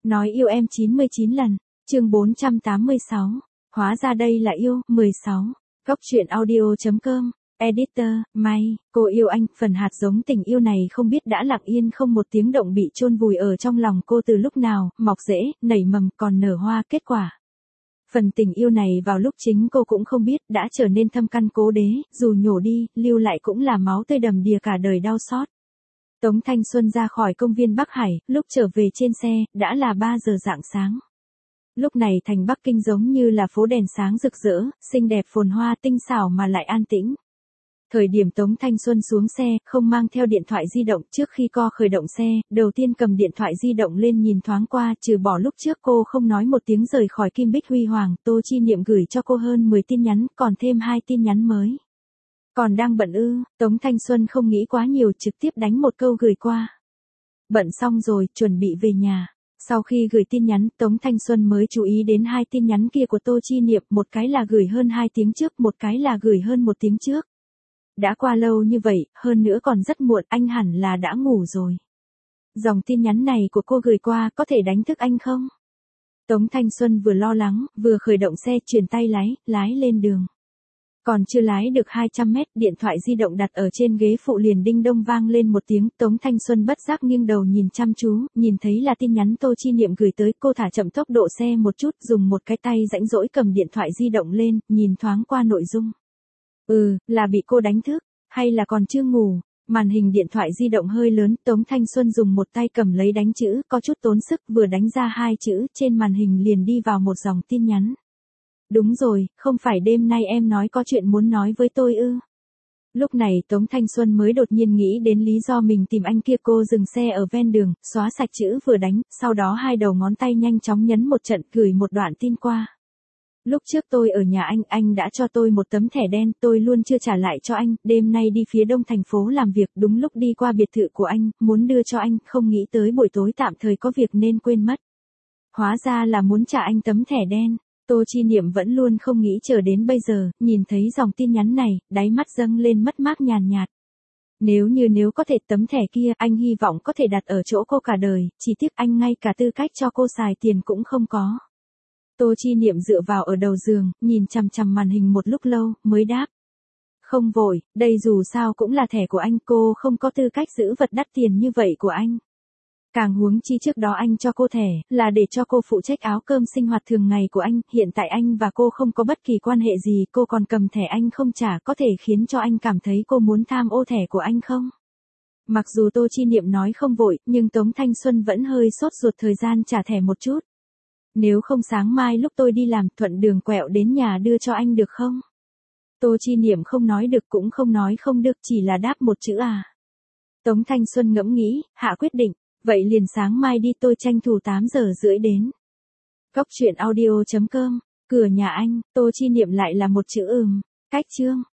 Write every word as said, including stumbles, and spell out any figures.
Nói yêu em chín mươi chín lần, chương bốn trăm tám mươi sáu. Hóa ra đây là yêu, mười sáu. Góc truyện audio chấm com, Editor, May, cô yêu anh, phần hạt giống tình yêu này không biết đã lặng yên không một tiếng động bị chôn vùi ở trong lòng cô từ lúc nào, mọc rễ, nảy mầm còn nở hoa kết quả. Phần tình yêu này vào lúc chính cô cũng không biết đã trở nên thâm căn cố đế, dù nhổ đi, lưu lại cũng là máu tươi đầm đìa cả đời đau xót. Tống Thanh Xuân ra khỏi công viên Bắc Hải, lúc trở về trên xe, đã là ba giờ rạng sáng. Lúc này thành Bắc Kinh giống như là phố đèn sáng rực rỡ, xinh đẹp phồn hoa tinh xảo mà lại an tĩnh. Thời điểm Tống Thanh Xuân xuống xe, không mang theo điện thoại di động trước khi co khởi động xe, đầu tiên cầm điện thoại di động lên nhìn thoáng qua, trừ bỏ lúc trước cô không nói một tiếng rời khỏi Kim Bích Huy Hoàng, Tô Chi Niệm gửi cho cô hơn mười tin nhắn, còn thêm hai tin nhắn mới. Còn đang bận ư, Tống Thanh Xuân không nghĩ quá nhiều trực tiếp đánh một câu gửi qua. Bận xong rồi, chuẩn bị về nhà. Sau khi gửi tin nhắn, Tống Thanh Xuân mới chú ý đến hai tin nhắn kia của Tô Chi Niệm, một cái là gửi hơn hai tiếng trước, một cái là gửi hơn một tiếng trước. Đã qua lâu như vậy, hơn nữa còn rất muộn, anh hẳn là đã ngủ rồi. Dòng tin nhắn này của cô gửi qua có thể đánh thức anh không? Tống Thanh Xuân vừa lo lắng, vừa khởi động xe chuyển tay lái, lái lên đường. Còn chưa lái được hai trăm mét, điện thoại di động đặt ở trên ghế phụ liền đinh đông vang lên một tiếng, Tống Thanh Xuân bất giác nghiêng đầu nhìn chăm chú, nhìn thấy là tin nhắn Tô Chi Niệm gửi tới, cô thả chậm tốc độ xe một chút, dùng một cái tay rãnh rỗi cầm điện thoại di động lên, nhìn thoáng qua nội dung. Ừ, là bị cô đánh thức, hay là còn chưa ngủ? Màn hình điện thoại di động hơi lớn, Tống Thanh Xuân dùng một tay cầm lấy đánh chữ, có chút tốn sức, vừa đánh ra hai chữ, trên màn hình liền đi vào một dòng tin nhắn. Đúng rồi, không phải đêm nay em nói có chuyện muốn nói với tôi ư? Lúc này Tống Thanh Xuân mới đột nhiên nghĩ đến lý do mình tìm anh kia, cô dừng xe ở ven đường, xóa sạch chữ vừa đánh, sau đó hai đầu ngón tay nhanh chóng nhấn một trận, gửi một đoạn tin qua. Lúc trước tôi ở nhà anh, anh đã cho tôi một tấm thẻ đen, tôi luôn chưa trả lại cho anh, đêm nay đi phía đông thành phố làm việc, đúng lúc đi qua biệt thự của anh, muốn đưa cho anh, không nghĩ tới buổi tối tạm thời có việc nên quên mất. Hóa ra là muốn trả anh tấm thẻ đen. Tô Chi Niệm vẫn luôn không nghĩ chờ đến bây giờ, nhìn thấy dòng tin nhắn này, đáy mắt dâng lên mất mát nhàn nhạt. Nếu như nếu có thể tấm thẻ kia, anh hy vọng có thể đặt ở chỗ cô cả đời, chỉ tiếc anh ngay cả tư cách cho cô xài tiền cũng không có. Tô Chi Niệm dựa vào ở đầu giường, nhìn chằm chằm màn hình một lúc lâu, mới đáp. Không vội, đây dù sao cũng là thẻ của anh, cô không có tư cách giữ vật đắt tiền như vậy của anh. Càng huống chi trước đó anh cho cô thẻ, là để cho cô phụ trách áo cơm sinh hoạt thường ngày của anh, hiện tại anh và cô không có bất kỳ quan hệ gì, cô còn cầm thẻ anh không trả, có thể khiến cho anh cảm thấy cô muốn tham ô thẻ của anh không? Mặc dù Tô Chi Niệm nói không vội, nhưng Tống Thanh Xuân vẫn hơi sốt ruột thời gian trả thẻ một chút. Nếu không sáng mai lúc tôi đi làm, thuận đường quẹo đến nhà đưa cho anh được không? Tô Chi Niệm không nói được cũng không nói không được, chỉ là đáp một chữ à. Tống Thanh Xuân ngẫm nghĩ, hạ quyết định. Vậy liền sáng mai đi, tôi tranh thủ tám giờ rưỡi đến. Góc truyện audio chấm com, cửa nhà anh, Tô Chi Niệm lại là một chữ ừm, cách chương.